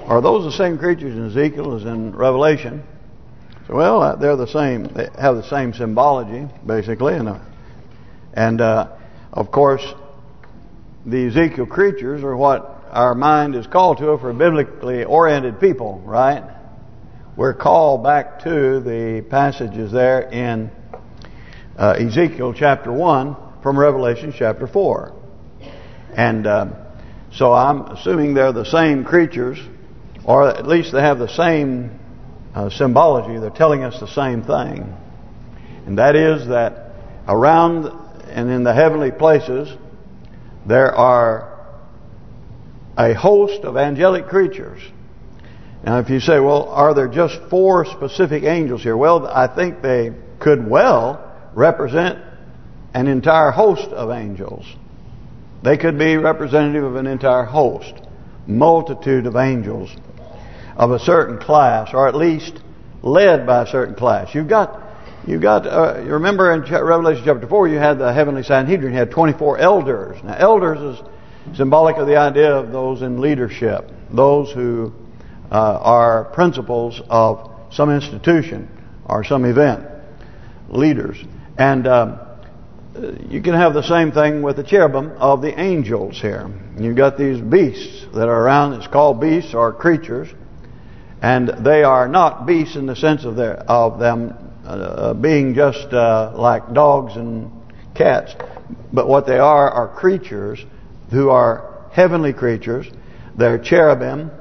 are those the same creatures in Ezekiel as in Revelation? So, well, they're the same. They have the same symbology, basically, and of course, the Ezekiel creatures are what our mind is called to for biblically oriented people, right? We're called back to the passages there in Ezekiel chapter 1 from Revelation chapter 4. And so I'm assuming they're the same creatures, or at least they have the same symbology. They're telling us the same thing. And that is that around and in the heavenly places there are a host of angelic creatures. Now if you say, well, are there just 4 specific angels here? Well, I think they could well represent an entire host of angels. They could be representative of an entire host, multitude of angels of a certain class, or at least led by a certain class. You remember in Revelation chapter 4, you had the heavenly Sanhedrin. You had 24 elders. Now, elders is symbolic of the idea of those in leadership, those who are principals of some institution or some event, leaders. And you can have the same thing with the cherubim of the angels here. You've got these beasts that are around. It's called beasts or creatures, and they are not beasts in the sense of them being just like dogs and cats, but what they are creatures who are heavenly creatures. They're cherubim,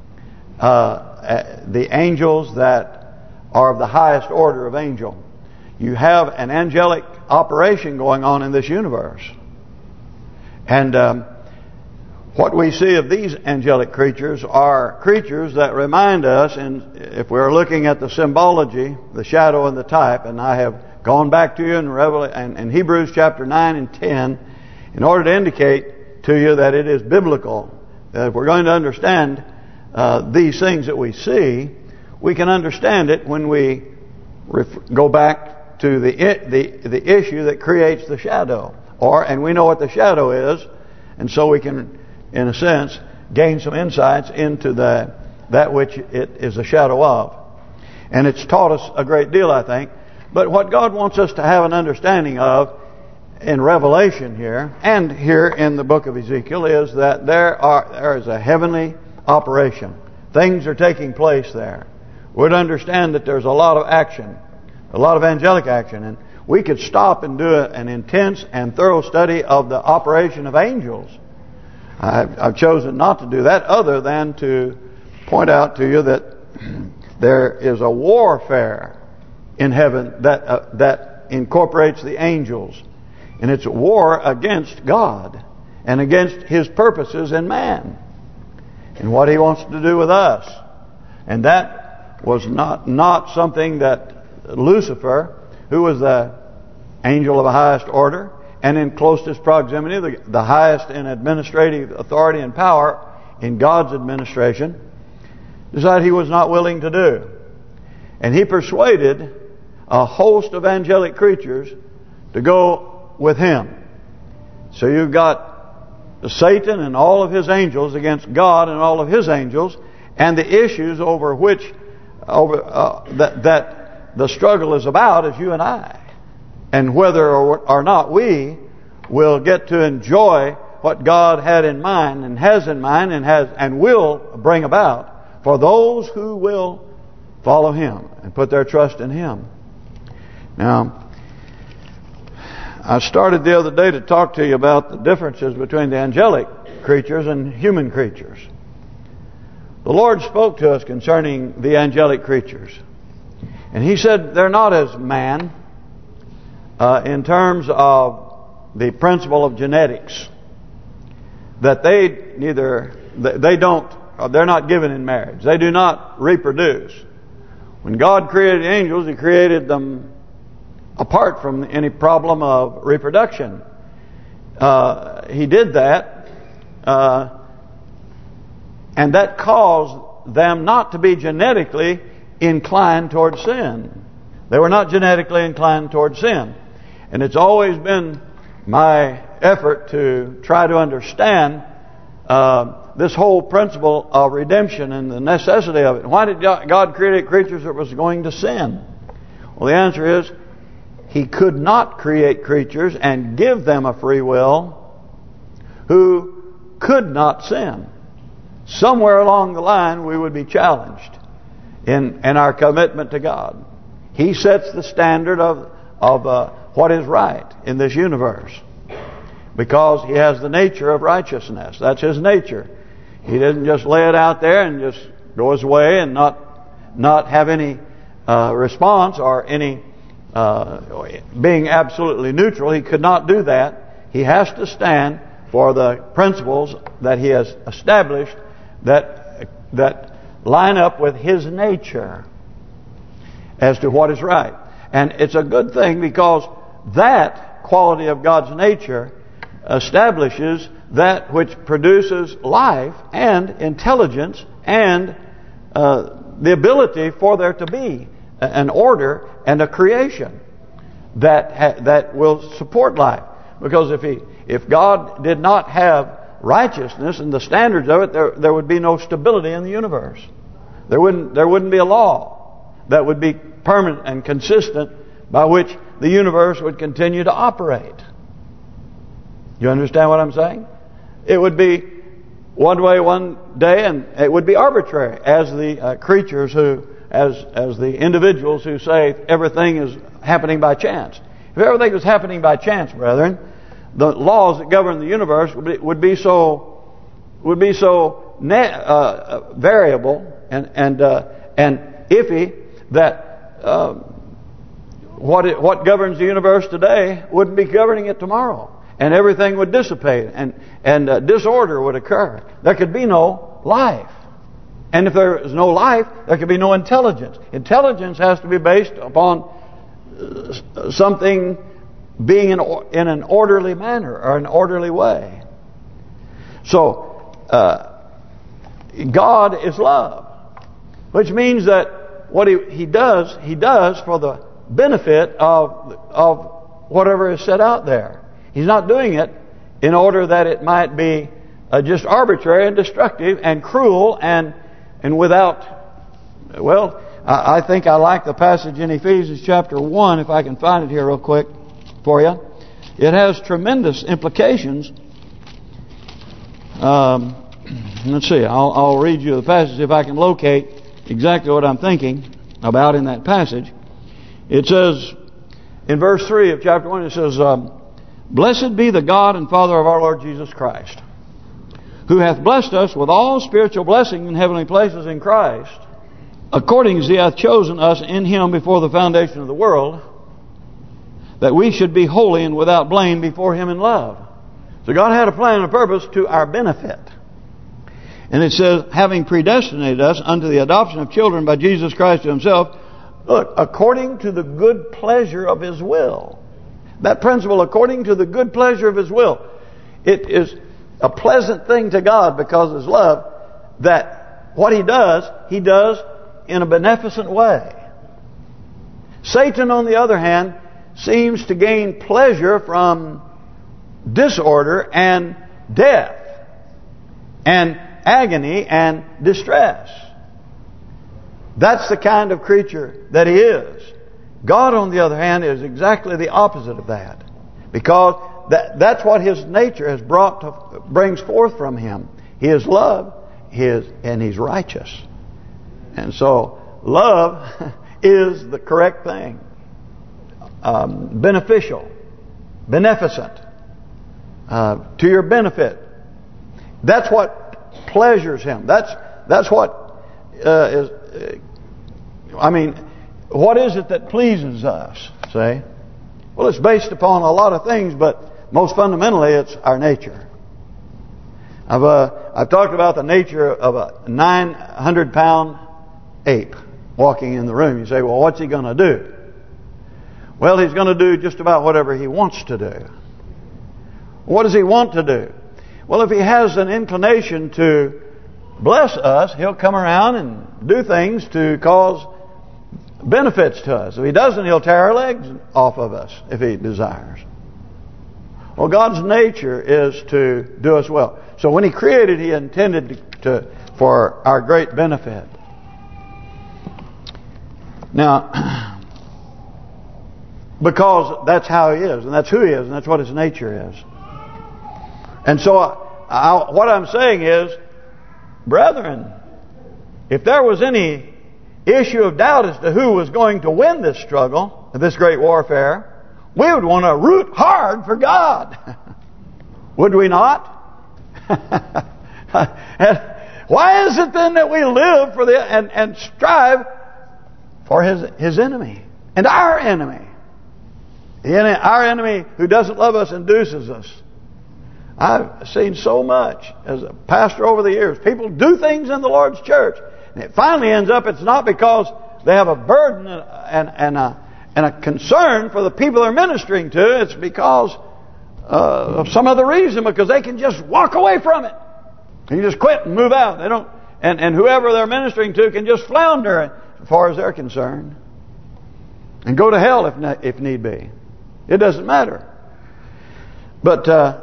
the angels that are of the highest order of angel. You have an angelic operation going on in this universe. And what we see of these angelic creatures are creatures that remind us, and if we're looking at the symbology, the shadow and the type, and I have gone back to you in Hebrews chapter 9 and 10 in order to indicate to you that it is biblical. If we're going to understand these things that we see, we can understand it when we go back to the issue that creates the shadow, and we know what the shadow is, and so we can, in a sense, gain some insights into that which it is a shadow of. And it's taught us a great deal, I think. But what God wants us to have an understanding of in Revelation here and here in the book of Ezekiel is that there is a heavenly operation. Things are taking place there. We'd understand that there's a lot of action, a lot of angelic action, and we could stop and do an intense and thorough study of the operation of angels. I've chosen not to do that other than to point out to you that there is a warfare in heaven that incorporates the angels, and it's a war against God and against His purposes in man and what He wants to do with us. And that was not something that Lucifer, who was the angel of the highest order and in closest proximity, the highest in administrative authority and power in God's administration, decided he was not willing to do. And he persuaded a host of angelic creatures to go with him. So you've got Satan and all of his angels against God and all of his angels, and the issues over which that the struggle is about is you and I, and whether or not we will get to enjoy what God had in mind and has in mind and will bring about for those who will follow Him and put their trust in Him. Now, I started the other day to talk to you about the differences between the angelic creatures and human creatures. The Lord spoke to us concerning the angelic creatures. And He said they're not as man in terms of the principle of genetics. That they're not given in marriage. They do not reproduce. When God created the angels, He created them apart from any problem of reproduction. He did that, and that caused them not to be genetically inclined towards sin. They were not genetically inclined towards sin. And it's always been my effort to try to understand this whole principle of redemption and the necessity of it. Why did God create creatures that was going to sin? Well, the answer is He could not create creatures and give them a free will who could not sin. Somewhere along the line we would be challenged in our commitment to God. He sets the standard of what is right in this universe, because He has the nature of righteousness. That's His nature. He doesn't just lay it out there and just go His way and not have any response or any being absolutely neutral. He could not do that. He has to stand for the principles that He has established that line up with His nature as to what is right. And it's a good thing, because that quality of God's nature establishes that which produces life and intelligence and the ability for there to be an order and a creation that will support life. Because if God did not have righteousness and the standards of it, there would be no stability in the universe. There wouldn't be a law that would be permanent and consistent by which the universe would continue to operate. You understand what I'm saying? It would be one way one day, and it would be arbitrary, as the creatures as the individuals who say everything is happening by chance. If everything was happening by chance, brethren, the laws that govern the universe would be so variable and iffy that what governs the universe today wouldn't be governing it tomorrow, and everything would dissipate and disorder would occur. There could be no life, and if there is no life, there could be no intelligence. Intelligence has to be based upon something being in an orderly manner or an orderly way. So God is love, which means that what He does for the benefit of whatever is set out there. He's not doing it in order that it might be just arbitrary and destructive and cruel and without. Well, I think I like the passage in Ephesians chapter 1, if I can find it here real quick for you. It has tremendous implications. Let's see. I'll read you the passage if I can locate exactly what I'm thinking about in that passage. It says in verse 3 of chapter 1, it says, "Blessed be the God and Father of our Lord Jesus Christ, who hath blessed us with all spiritual blessing in heavenly places in Christ, according as He hath chosen us in Him before the foundation of the world, that we should be holy and without blame before Him in love." So God had a plan and a purpose to our benefit. And it says, having predestinated us unto the adoption of children by Jesus Christ to Himself, look, according to the good pleasure of His will. That principle, according to the good pleasure of His will. It is a pleasant thing to God, because of His love, that what He does in a beneficent way. Satan, on the other hand, seems to gain pleasure from disorder and death and agony and distress. That's the kind of creature that he is. God, on the other hand, is exactly the opposite of that, because that's what His nature has brings forth from Him. He is love, and He's righteous, and so love is the correct thing. Beneficial, beneficent, to your benefit. That's what pleasures Him. That's what is. I mean, what is it that pleases us? Say, well, it's based upon a lot of things, but most fundamentally, it's our nature. I've talked about the nature of a 900-pound ape walking in the room. You say, well, what's he going to do? Well, he's going to do just about whatever he wants to do. What does he want to do? Well, if he has an inclination to bless us, he'll come around and do things to cause benefits to us. If he doesn't, he'll tear our legs off of us if he desires. Well, God's nature is to do us well. So when He created, He intended for our great benefit. Now, because that's how He is, and that's who He is, and that's what His nature is. And so what I'm saying is, brethren, if there was any issue of doubt as to who was going to win this struggle, this great warfare, we would want to root hard for God. Would we not? Why is it then that we live for and strive for His enemy and our enemy? Our enemy who doesn't love us induces us. I've seen so much as a pastor over the years. People do things in the Lord's church, and it finally ends up it's not because they have a burden and a concern for the people they're ministering to. It's because of some other reason, because they can just walk away from it. They can just quit and move out. They don't, and whoever they're ministering to can just flounder as far as they're concerned, and go to hell if need be. It doesn't matter. But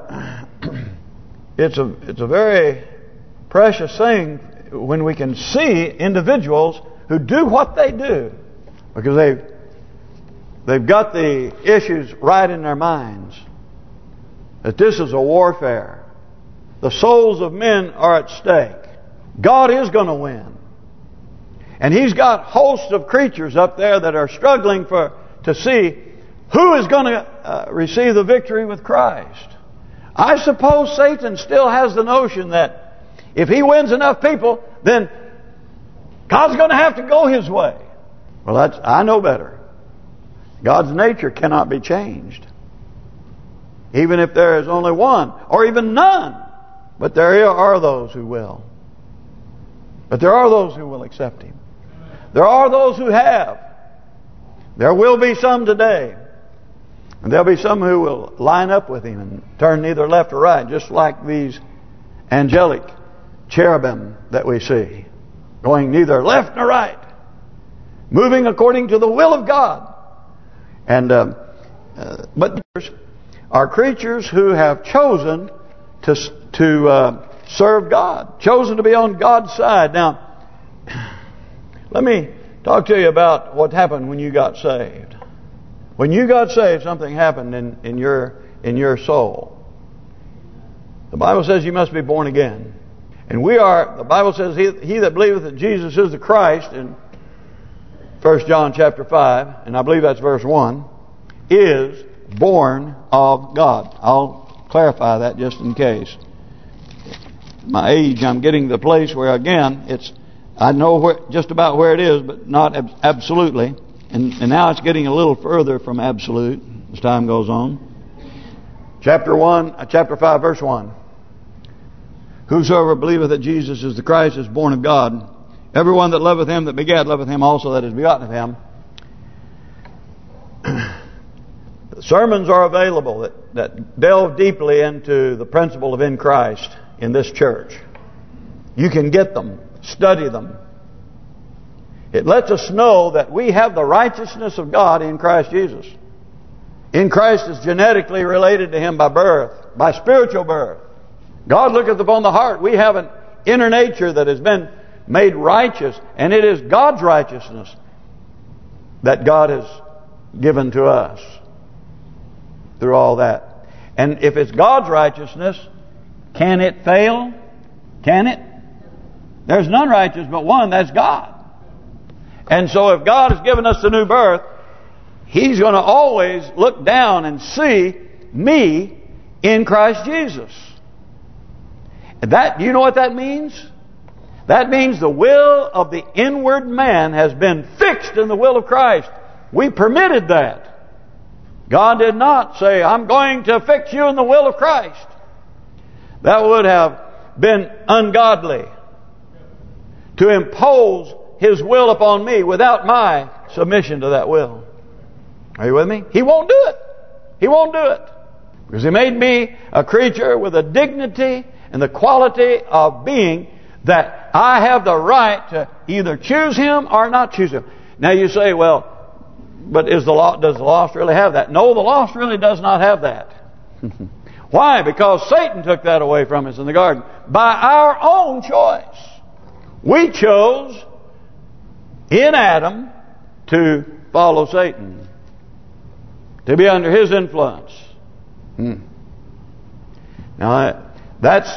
it's a very precious thing when we can see individuals who do what they do because they've got the issues right in their minds. That this is a warfare. The souls of men are at stake. God is going to win. And He's got hosts of creatures up there that are struggling to see who is going to receive the victory with Christ. I suppose Satan still has the notion that if he wins enough people, then God's going to have to go his way. Well, I know better. God's nature cannot be changed. Even if there is only one, or even none. But there are those who will. But there are those who will accept Him. There are those who have. There will be some today. And there'll be some who will line up with Him and turn neither left or right, just like these angelic cherubim that we see, going neither left nor right, moving according to the will of God. And but are creatures who have chosen to serve God, chosen to be on God's side. Now, let me talk to you about what happened when you got saved. When you got saved, something happened in your soul. The Bible says you must be born again. And the Bible says he that believeth that Jesus is the Christ, in 1 John chapter 5, and I believe that's verse 1, is born of God. I'll clarify that just in case. My age, I'm getting to the place where, again, I know just about where it is, but not absolutely. And now it's getting a little further from absolute as time goes on. Chapter 5, verse 1. Whosoever believeth that Jesus is the Christ is born of God. Everyone that loveth Him that begat loveth Him also that is begotten of Him. Sermons are available that delve deeply into the principle of in Christ in this church. You can get them, study them. It lets us know that we have the righteousness of God in Christ Jesus. In Christ is genetically related to Him by birth, by spiritual birth. God looketh upon the heart. We have an inner nature that has been made righteous, and it is God's righteousness that God has given to us through all that. And if it's God's righteousness, can it fail? Can it? There's none righteous but one, that's God. And so if God has given us the new birth, He's going to always look down and see me in Christ Jesus. Do you know what that means? That means the will of the inward man has been fixed in the will of Christ. We permitted that. God did not say, I'm going to fix you in the will of Christ. That would have been ungodly. To impose His will upon me without my submission to that will. Are you with me? He won't do it. He won't do it. Because He made me a creature with a dignity and the quality of being that I have the right to either choose Him or not choose Him. Now you say, well, but does the lost really have that? No, the lost really does not have that. Why? Because Satan took that away from us in the garden. By our own choice. We chose in Adam to follow Satan. To be under his influence. Now, that's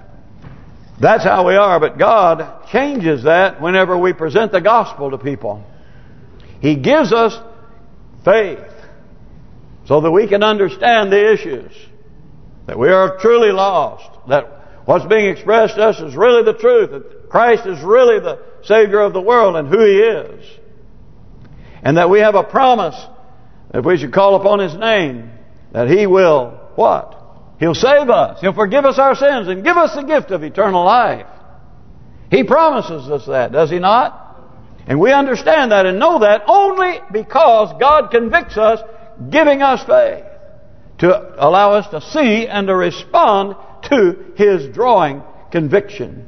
how we are. But God changes that whenever we present the gospel to people. He gives us faith so that we can understand the issues. That we are truly lost. That what's being expressed to us is really the truth. That Christ is really the Savior of the world and who He is. And that we have a promise that if we should call upon His name, that He will, what? He'll save us. He'll forgive us our sins and give us the gift of eternal life. He promises us that, does He not? And we understand that and know that only because God convicts us, giving us faith to allow us to see and to respond to His drawing conviction.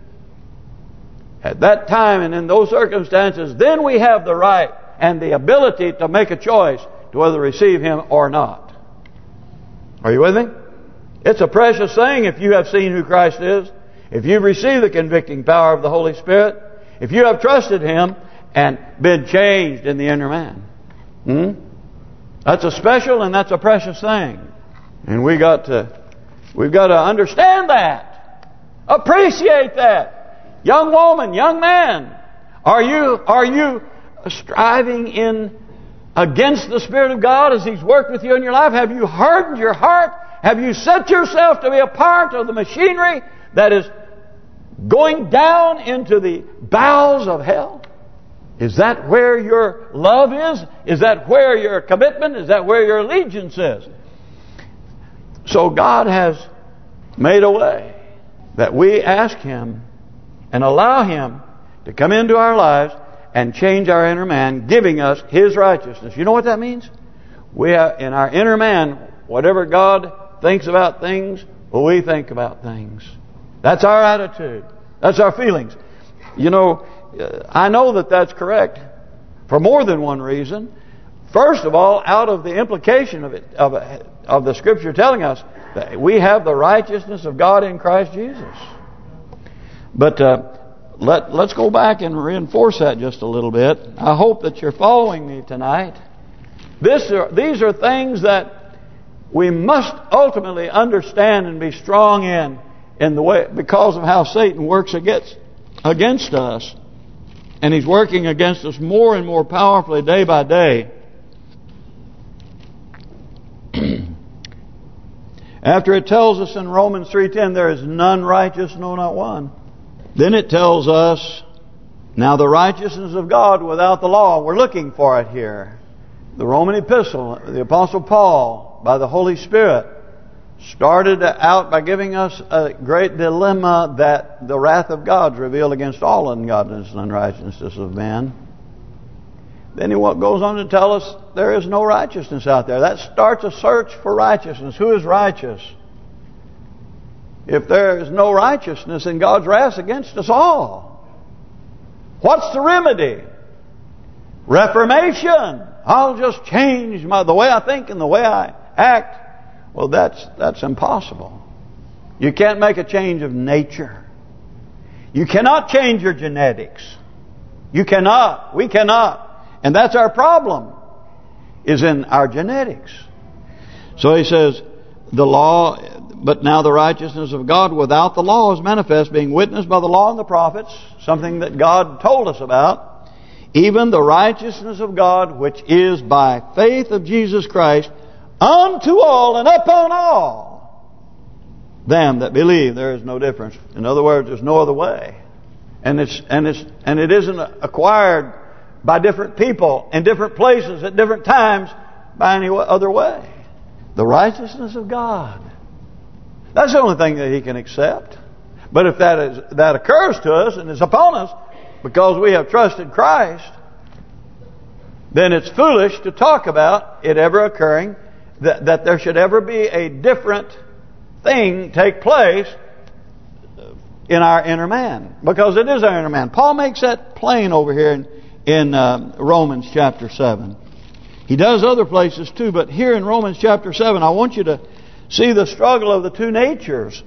At that time and in those circumstances, then we have the right and the ability to make a choice to whether to receive Him or not. Are you with me? It's a precious thing if you have seen who Christ is, if you've received the convicting power of the Holy Spirit, if you have trusted Him and been changed in the inner man. That's a special and that's a precious thing. And we've got to understand that. Appreciate that. Young woman, young man, are you striving in against the Spirit of God as He's worked with you in your life? Have you hardened your heart? Have you set yourself to be a part of the machinery that is going down into the bowels of hell? Is that where your love is? Is that where your commitment? Is that where your allegiance is? So God has made a way that we ask Him and allow Him to come into our lives and change our inner man, giving us His righteousness. You know what that means? We have in our inner man, whatever God thinks about things, we think about things. That's our attitude. That's our feelings. You know, I know that that's correct for more than one reason. First of all, out of the implication of the Scripture telling us that we have the righteousness of God in Christ Jesus. But let's go back and reinforce that just a little bit. I hope that you're following me tonight. These are things that we must ultimately understand and be strong in the way, because of how Satan works against us. And he's working against us more and more powerfully day by day. After it tells us in Romans 3:10, there is none righteous, no, not one. Then it tells us, now the righteousness of God without the law. We're looking for it here. The Roman epistle, the Apostle Paul, by the Holy Spirit, started out by giving us a great dilemma that the wrath of God is revealed against all ungodliness and unrighteousness of man. Then he goes on to tell us there is no righteousness out there. That starts a search for righteousness. Who is righteous? If there is no righteousness, then God's wrath against us all. What's the remedy? Reformation. I'll just change the way I think and the way I act. Well, that's impossible. You can't make a change of nature. You cannot change your genetics. You cannot. We cannot. And that's our problem, is in our genetics. So he says, the law, but now the righteousness of God without the law is manifest, being witnessed by the law and the prophets, something that God told us about, even the righteousness of God, which is by faith of Jesus Christ, unto all and upon all them that believe. There is no difference. In other words, there's no other way. And it isn't acquired by different people in different places at different times by any other way. The righteousness of God. That's the only thing that He can accept. But if that occurs to us and is upon us because we have trusted Christ, then it's foolish to talk about it ever occurring, that there should ever be a different thing take place in our inner man. Because it is our inner man. Paul makes that plain over here in Romans chapter 7. He does other places too, but here in Romans chapter 7, I want you to See the struggle of the two natures.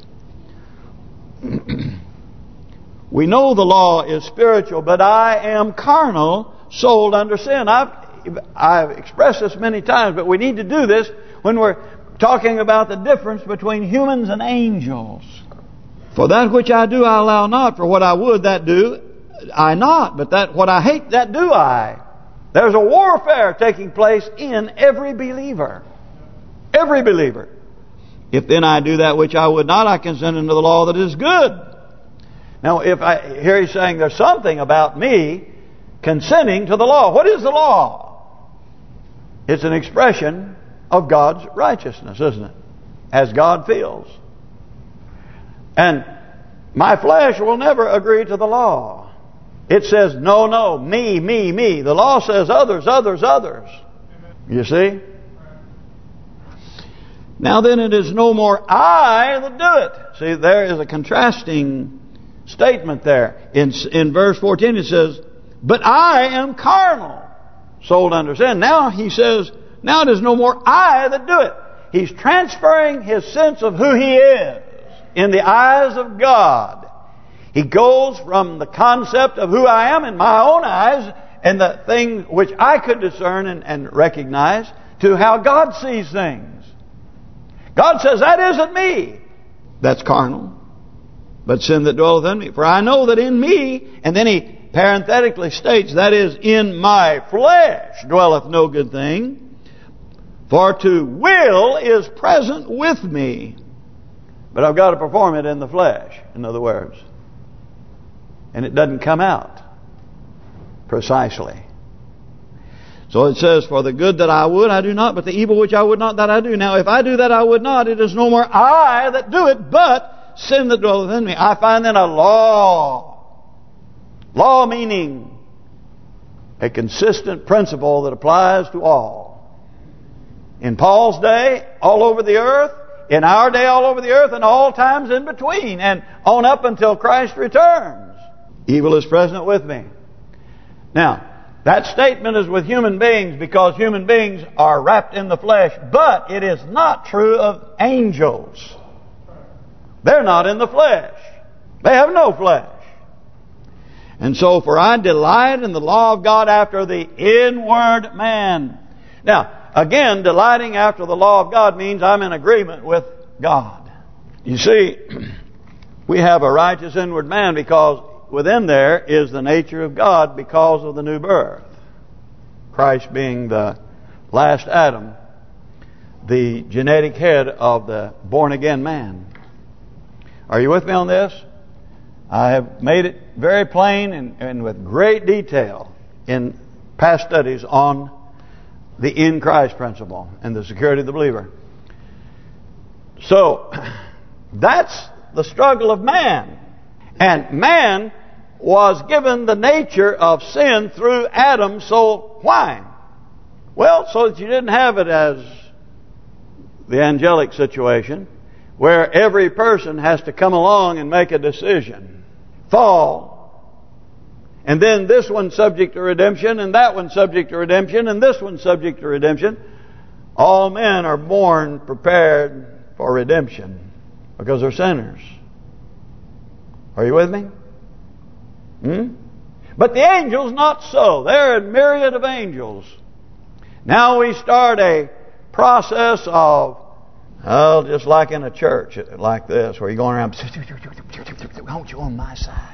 We know the law is spiritual, but I am carnal, sold under sin. I've expressed this many times, but we need to do this when we're talking about the difference between humans and angels. For that which I do, I allow not. For what I would, that do I not. But that what I hate, that do I. There's a warfare taking place in every believer. Every believer. If then I do that which I would not, I consent unto the law that is good. Now, here he's saying there's something about me consenting to the law. What is the law? It's an expression of God's righteousness, isn't it? As God feels. And my flesh will never agree to the law. It says, no, no, me, me, me. The law says others, others, others. You see? Now then, it is no more I that do it. See, there is a contrasting statement there. In verse 14 it says, but I am carnal, sold under sin. Now he says, now it is no more I that do it. He's transferring his sense of who he is in the eyes of God. He goes from the concept of who I am in my own eyes and the thing which I could discern and recognize to how God sees things. God says, that isn't me. That's carnal. But sin that dwelleth in me. For I know that in me, and then he parenthetically states, that is, in my flesh dwelleth no good thing. For to will is present with me. But I've got to perform it in the flesh, in other words. And it doesn't come out precisely. So it says, for the good that I would, I do not, but the evil which I would not, that I do. Now, if I do that I would not, it is no more I that do it, but sin that dwelleth in me. I find then a law. Law meaning a consistent principle that applies to all. In Paul's day, all over the earth. In our day, all over the earth, and all times in between. And on up until Christ returns. Evil is present with me. Now, that statement is with human beings because human beings are wrapped in the flesh. But it is not true of angels. They're not in the flesh. They have no flesh. And so, for I delight in the law of God after the inward man. Now, again, delighting after the law of God means I'm in agreement with God. You see, we have a righteous inward man because within there is the nature of God because of the new birth. Christ being the last Adam, the genetic head of the born-again man. Are you with me on this? I have made it very plain and with great detail in past studies on the in Christ principle and the security of the believer. So, that's the struggle of man. And man was given the nature of sin through Adam, so why? Well, so that you didn't have it as the angelic situation, where every person has to come along and make a decision. Fall. And then this one's subject to redemption, and that one's subject to redemption, and this one's subject to redemption. All men are born prepared for redemption because they're sinners. Are you with me? But the angels, not so. They're a myriad of angels. Now we start a process of, well, just like in a church like this, where you're going around, I want you on my side.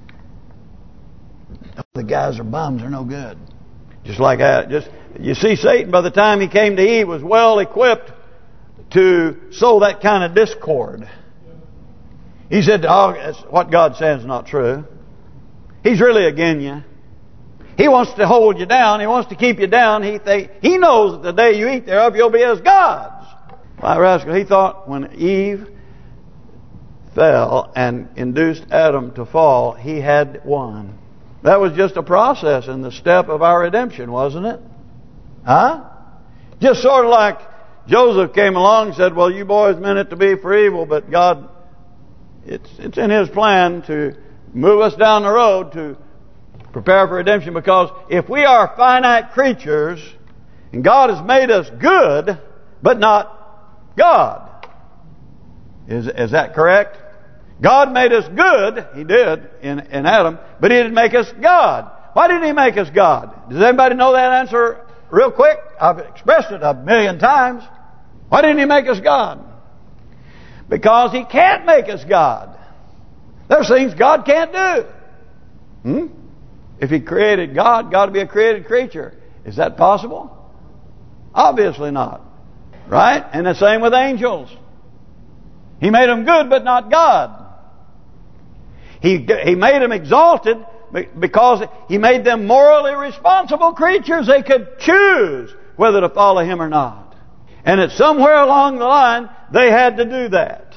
The guys are bums, they're no good. Just like that. You see, Satan, by the time he came to Eve, was well equipped to sow that kind of discord. He said, oh, what God says is not true. He's really against you. He wants to hold you down. He wants to keep you down. He knows that the day you eat thereof, you'll be as gods. Why, rascal, he thought when Eve fell and induced Adam to fall, he had won. That was just a process in the step of our redemption, wasn't it? Huh? Just sort of like Joseph came along and said, well, you boys meant it to be for evil, but God, it's in His plan to move us down the road to prepare for redemption. Because if we are finite creatures, and God has made us good, but not God. Is that correct? God made us good. He did in Adam, but He didn't make us God. Why didn't He make us God? Does anybody know that answer real quick? I've expressed it 1,000,000 times. Why didn't He make us God? Because He can't make us God. There's things God can't do. If He created God, God would be a created creature. Is that possible? Obviously not. Right? And the same with angels. He made them good, but not God. He made them exalted because He made them morally responsible creatures. They could choose whether to follow Him or not. And it's somewhere along the line they had to do that.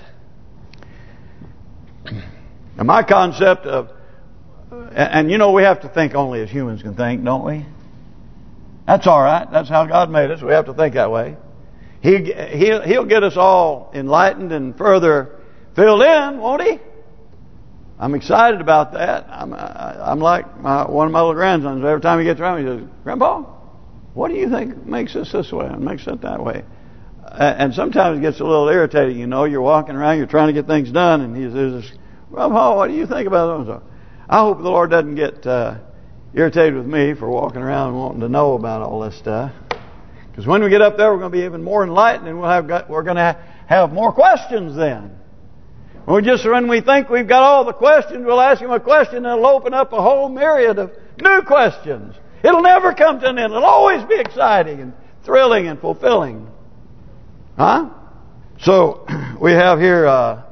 And my concept of, and you know we have to think only as humans can think, don't we? That's all right. That's how God made us. We have to think that way. He'll get us all enlightened and further filled in, won't He? I'm excited about that. I'm like one of my little grandsons. Every time he gets around, he says, "Grandpa, what do you think makes us this way and makes it that way?" And sometimes it gets a little irritating. You know, you're walking around, you're trying to get things done, and he says, "Grandpa, what do you think about those?" I hope the Lord doesn't get irritated with me for walking around and wanting to know about all this stuff. Because when we get up there, we're going to be even more enlightened, and we're going to have more questions then. When we think we've got all the questions, we'll ask Him a question, and it'll open up a whole myriad of new questions. It'll never come to an end. It'll always be exciting and thrilling and fulfilling. Huh? So, we have here,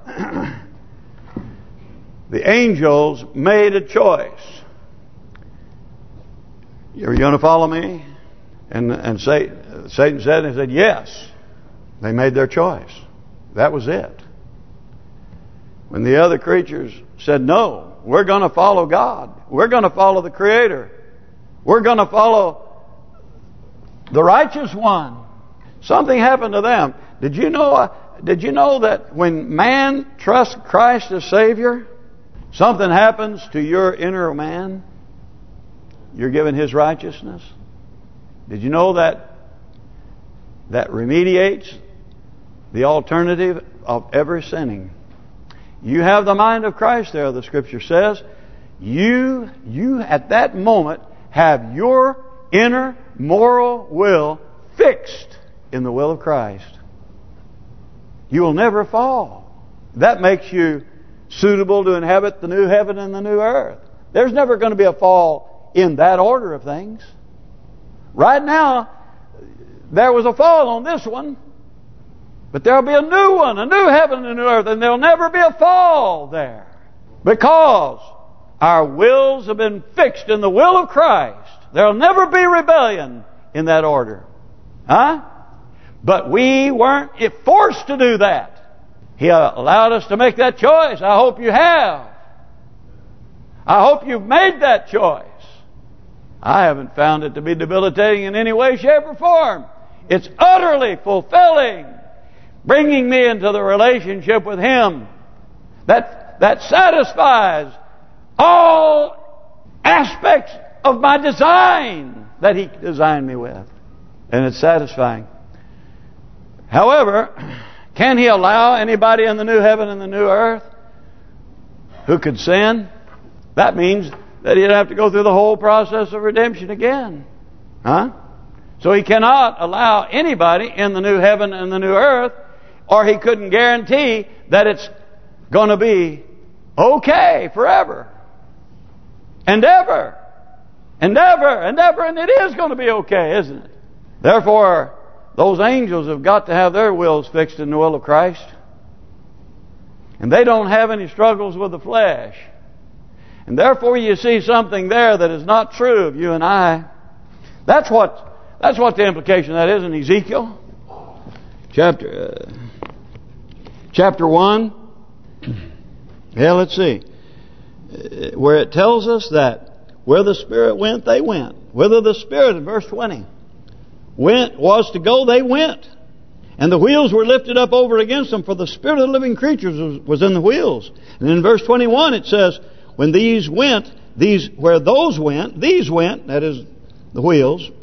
the angels made a choice. Are you going to follow me? And Satan said, and he said, yes. They made their choice. That was it. When the other creatures said, no, we're going to follow God. We're going to follow the Creator. We're going to follow the righteous one. Something happened to them. Did you know that when man trusts Christ as Savior, something happens to your inner man? You're given His righteousness. Did you know that remediates the alternative of ever sinning? You have the mind of Christ there, the Scripture says. You at that moment have your inner moral will fixed in the will of Christ. You will never fall. That makes you suitable to inhabit the new heaven and the new earth. There's never going to be a fall in that order of things. Right now, there was a fall on this one, but there'll be a new one, a new heaven and a new earth, and there'll never be a fall there. Because our wills have been fixed in the will of Christ. There'll never be rebellion in that order. Huh? But we weren't forced to do that. He allowed us to make that choice. I hope you have. I hope you've made that choice. I haven't found it to be debilitating in any way, shape, or form. It's utterly fulfilling, bringing me into the relationship with Him that satisfies all aspects of my design that He designed me with. And it's satisfying. However, can He allow anybody in the new heaven and the new earth who could sin? That means that He'd have to go through the whole process of redemption again. Huh? So He cannot allow anybody in the new heaven and the new earth, or He couldn't guarantee that it's going to be okay forever. And ever. And ever. And ever. And it is going to be okay, isn't it? Therefore, those angels have got to have their wills fixed in the will of Christ. And they don't have any struggles with the flesh. And therefore you see something there that is not true of you and I. That's what the implication of that is in Ezekiel. Chapter 1. Yeah, let's see. Where it tells us that where the Spirit went, they went. Whither the Spirit, in verse 20, was to go, they went. And the wheels were lifted up over against them, for the Spirit of the living creatures was in the wheels. And in verse 21 it says, when these went, these went, that is the wheels,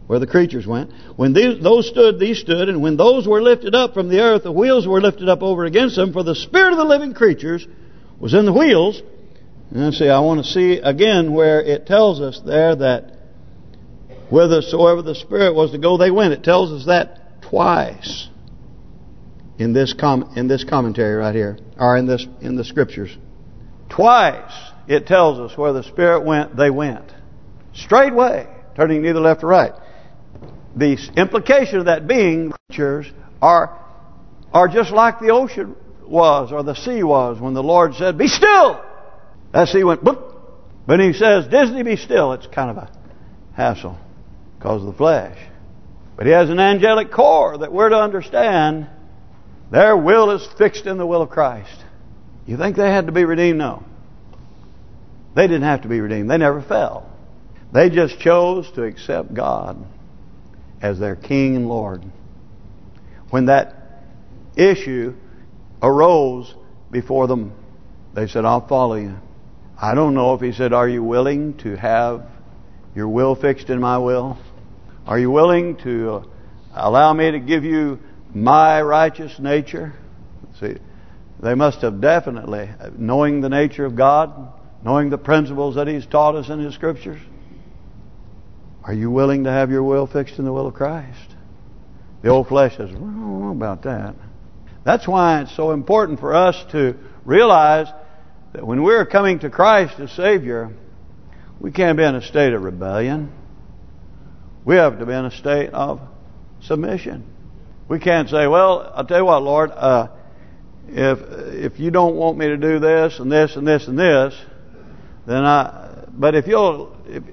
where the creatures went. When those stood, these stood. And when those were lifted up from the earth, the wheels were lifted up over against them. For the spirit of the living creatures was in the wheels. And see, I want to see again where it tells us there that whithersoever the spirit was to go, they went. It tells us that twice in this commentary right here, or in the scriptures. Twice it tells us where the spirit went, they went. Straightway, turning neither left or right. The implication of that being creatures are just like the ocean was, or the sea was, when the Lord said, "Be still!" That sea went boop. When He says, "Disney, be still," it's kind of a hassle because of the flesh. But He has an angelic core that we're to understand. Their will is fixed in the will of Christ. You think they had to be redeemed? No. They didn't have to be redeemed. They never fell. They just chose to accept God as their King and Lord. When that issue arose before them, they said, "I'll follow you." I don't know if He said, "Are you willing to have your will fixed in my will? Are you willing to allow me to give you my righteous nature?" See, they must have definitely, knowing the nature of God, knowing the principles that He's taught us in His Scriptures. Are you willing to have your will fixed in the will of Christ? The old flesh says, "Well, I don't know about that." That's why it's so important for us to realize that when we're coming to Christ as Savior, we can't be in a state of rebellion. We have to be in a state of submission. We can't say, "Well, I'll tell you what, Lord, if you don't want me to do this and this and this and this, then but if you'll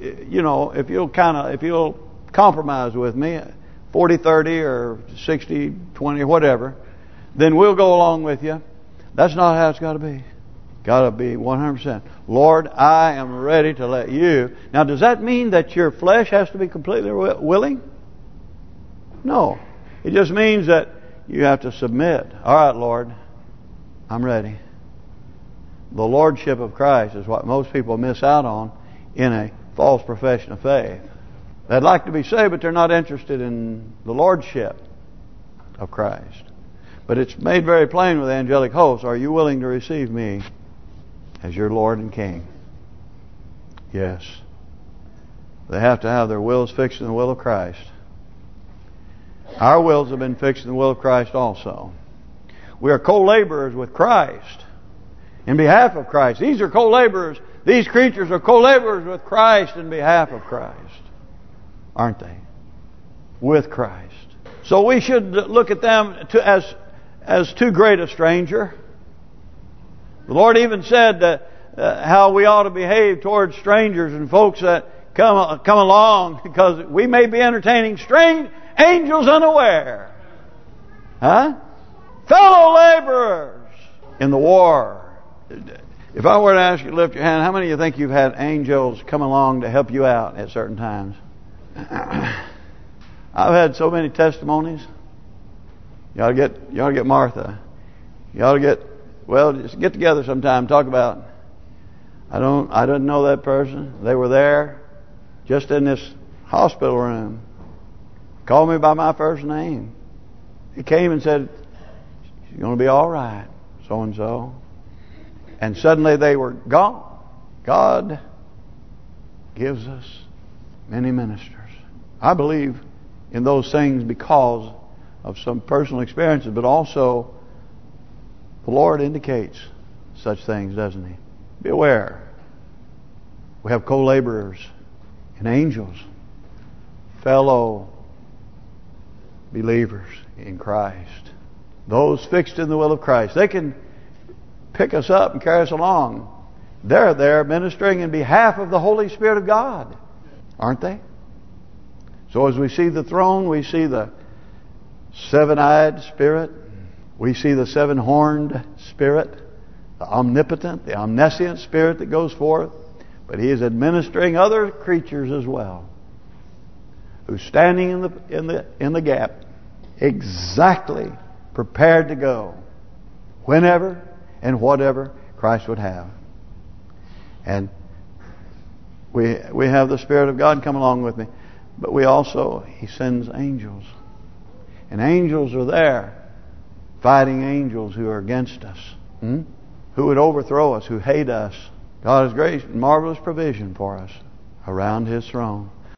compromise with me, 40-30 or 60-20 or whatever, then we'll go along with you." That's not how it's got to be. Got to be 100%. Lord, I am ready to let you. Now, does that mean that your flesh has to be completely willing? No. It just means that you have to submit. All right, Lord, I'm ready. The Lordship of Christ is what most people miss out on in a false profession of faith. They'd like to be saved, but they're not interested in the Lordship of Christ. But it's made very plain with the angelic hosts. Are you willing to receive me as your Lord and King? Yes. They have to have their wills fixed in the will of Christ. Our wills have been fixed in the will of Christ also. We are co-laborers with Christ in behalf of Christ. These are co-laborers. These creatures are co-laborers with Christ in behalf of Christ. Aren't they? With Christ. So we should look at them as too great a stranger. The Lord even said that how we ought to behave towards strangers and folks that come along, because we may be entertaining strange angels unaware. Huh? Fellow laborers in the war. If I were to ask you to lift your hand, how many of you think you've had angels come along to help you out at certain times? I've had so many testimonies. You ought to get Martha. You ought to just get together sometime, talk about, I didn't know that person. They were there just in this hospital room. Called me by my first name. He came and said, "She's going to be all right, so and so." And suddenly they were gone. God gives us many ministers. I believe in those things because of some personal experiences, but also the Lord indicates such things, doesn't He? Be aware. We have co-laborers and angels, fellow believers in Christ. Those fixed in the will of Christ. They can pick us up and carry us along. They're there ministering in behalf of the Holy Spirit of God. Aren't they? So as we see the throne, we see the seven-eyed Spirit. We see the seven-horned Spirit, the omnipotent, the omniscient Spirit that goes forth. But He is administering other creatures as well, who's standing in the gap, exactly prepared to go whenever and whatever Christ would have. And we have the Spirit of God come along with me. But He sends angels. And angels are there, fighting angels who are against us, who would overthrow us, who hate us. God has great and marvelous provision for us around His throne.